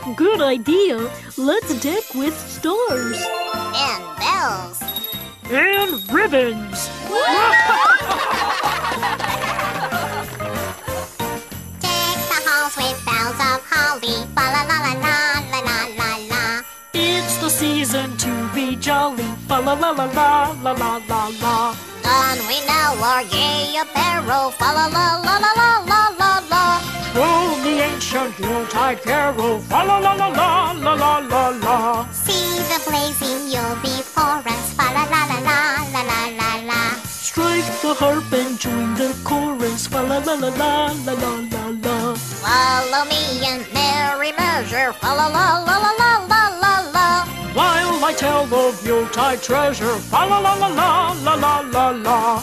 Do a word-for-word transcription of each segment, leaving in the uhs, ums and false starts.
Good idea. Let's deck with stars. And bells. And ribbons. Deck the halls with boughs of holly. Fa la la la la la la la la. It's the season to be jolly. Fa la la la la la la la la. Don we now our gay apparel. Fa la la la la la la la la. Roll the ancient Yuletide carol. Fa la la la la la la la la. See the blazing Yule before us. Fa la la la la la la la la. Strike the harp and join the chorus. Fa la la la la la la la la. Follow me in merry measure. Fa la la la la la la la la. While I tell of Yuletide treasure. Fa la la la la la la la la.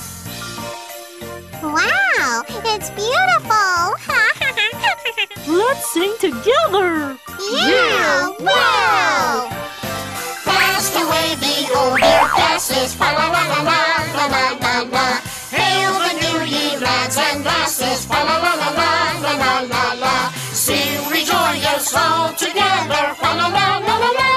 Wow, it's beautiful. Let's sing together. Yeah, wow. Blast away the old year passes. Fa la la la la la la la la. Hail the new year, lads and lasses. Fa la la la la la la la la. Sing, rejoice all together. Fa la la la la la.